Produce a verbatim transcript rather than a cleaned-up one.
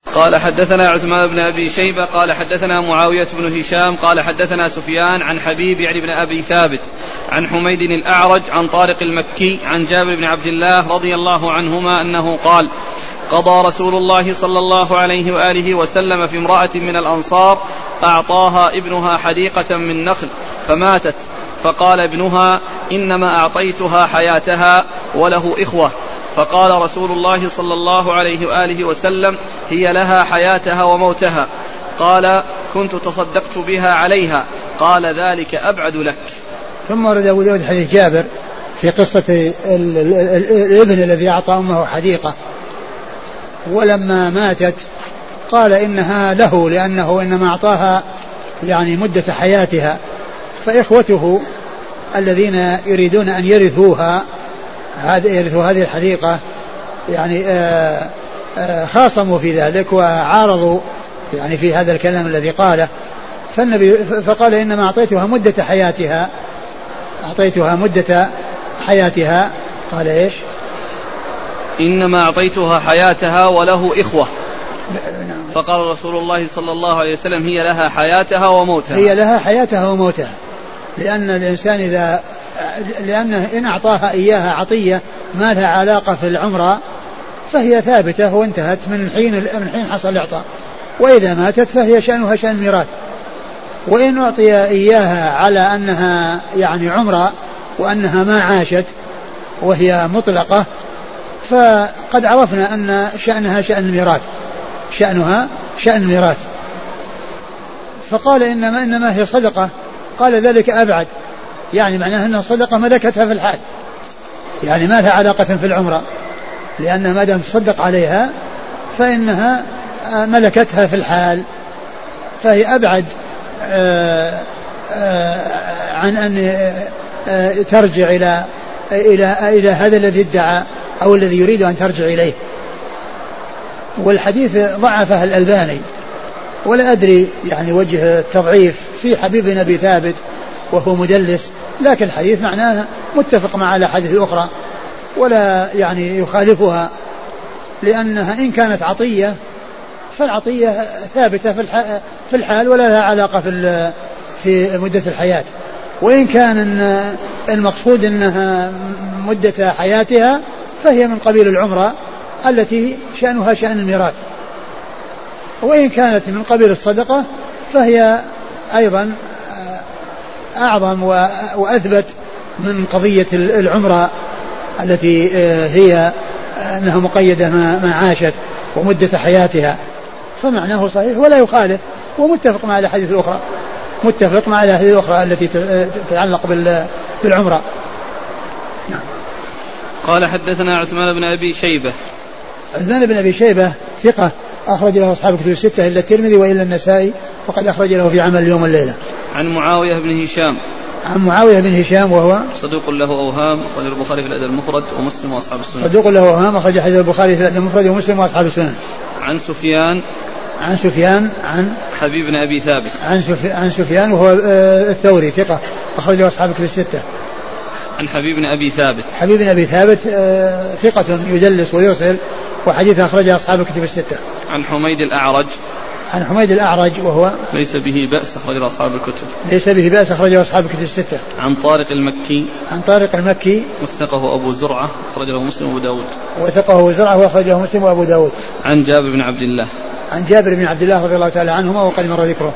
قال حدثنا عثمان بن أبي شيبة قال حدثنا معاوية بن هشام قال حدثنا سفيان عن حبيب يعني بن أبي ثابت عن حميد الأعرج عن طارق المكي عن جابر بن عبد الله رضي الله عنهما أنه قال قضى رسول الله صلى الله عليه وآله وسلم في امرأة من الأنصار أعطاها ابنها حديقة من نخل فماتت، فقال ابنها إنما أعطيتها حياتها وله إخوة، فقال رسول الله صلى الله عليه وآله وسلم هي لها حياتها وموتها. قال كنت تصدقت بها عليها. قال ذلك أبعد لك. ثم ورد أبو داود حديث جابر في قصة الابن الذي أعطى أمه حديقة ولما ماتت قال إنها له لأنه إنما أعطاها يعني مدة حياتها، فإخوته الذين يريدون أن يرثوها يرثوا هذه الحديقة يعني آآ آآ خاصموا في ذلك وعارضوا يعني في هذا الكلام الذي قاله، فالنبي فقال إنما أعطيتها مدة حياتها أعطيتها مدة حياتها قال إيش؟ إنما أعطيتها حياتها وله إخوة. فقال رسول الله صلى الله عليه وسلم هي لها حياتها وموتها. هي لها حياتها وموتها، لأن الإنسان إذا لأنه إن أعطاها إياها عطية ما لها علاقة في العمرة فهي ثابتة وانتهت من حين من حين حصل الإعطاء، وإذا ماتت فهي شأنها شأن الميراث. وإن أعطي إياها على أنها يعني عمرة وأنها ما عاشت وهي مطلقة فقد عرفنا أن شأنها شأن الميراث شأنها شأن الميراث. فقال إنما إنما هي صدقة، قال ذلك أبعد، يعني معناه أن الصدقة ملكتها في الحال، يعني ما لها علاقة في العمرة، لأن ما دام تصدق عليها فإنها ملكتها في الحال، فهي أبعد عن أن ترجع إلى إلى إلى هذا الذي ادعى أو الذي يريد أن ترجع إليه. والحديث ضعفه الألباني ولا أدري يعني وجه التضعيف في حبيب بن أبي ثابت وهو مدلس، لكن الحديث معناه متفق مع الأحاديث الأخرى ولا يعني يخالفها، لأنها إن كانت عطية فالعطية ثابتة في الحال ولا لها علاقة في في مدة الحياة، وإن كان المقصود أنها مدة حياتها فهي من قبيل العمرة التي شأنها شأن الميراث، وإن كانت من قبيل الصدقة فهي أيضا أعظم وأثبت من قضية العمرة التي هي أنها مقيدة ما عاشت ومدة حياتها، فمعناه صحيح ولا يخالف ومتفق مع الأحاديث الأخرى متفق مع الأحاديث الأخرى التي تتعلق بالعمرة. نعم. قال حدثنا عثمان بن أبي شيبة. عثمان بن أبي شيبة ثقة أخرج له أصحاب الكتب الستة إلا الترمذي وإلا النسائي فقد أخرج له في عمل اليوم والليلة. عن معاوية بن هشام. عن معاوية بن هشام وهو صدوق له أوهام أخرج البخاري في الأدب المفرد ومسلم وأصحاب السنن. صدوق له أوهام أخرج حديث البخاري في الأدب المفرد ومسلم وأصحاب السنن. عن سفيان. عن سفيان عن حبيب بن أبي ثابت. عن سفيان, عن سفيان وهو الثوري ثقة أخرج له أصحاب الكتب الستة. عن حبيب بن أبي ثابت. حبيب بن أبي ثابت ثقة يدلس ويرسل وحديث أخرجه أصحاب الكتب الستة. عن حميد الأعرج. عن حميد الأعرج وهو ليس به بأس أخرجه أصحاب الكتب. ليس به بأس أخرجه أصحاب الكتب الستة. عن طارق المكي. عن طارق المكي وثقه أبو زرعة أخرجه مسلم وأبو داود. وثقه أبو زرعة وأخرجه مسلم وأبو داود. عن جابر بن عبد الله. عن جابر بن عبد الله رضي الله تعالى عنهما وقد مر ذكره.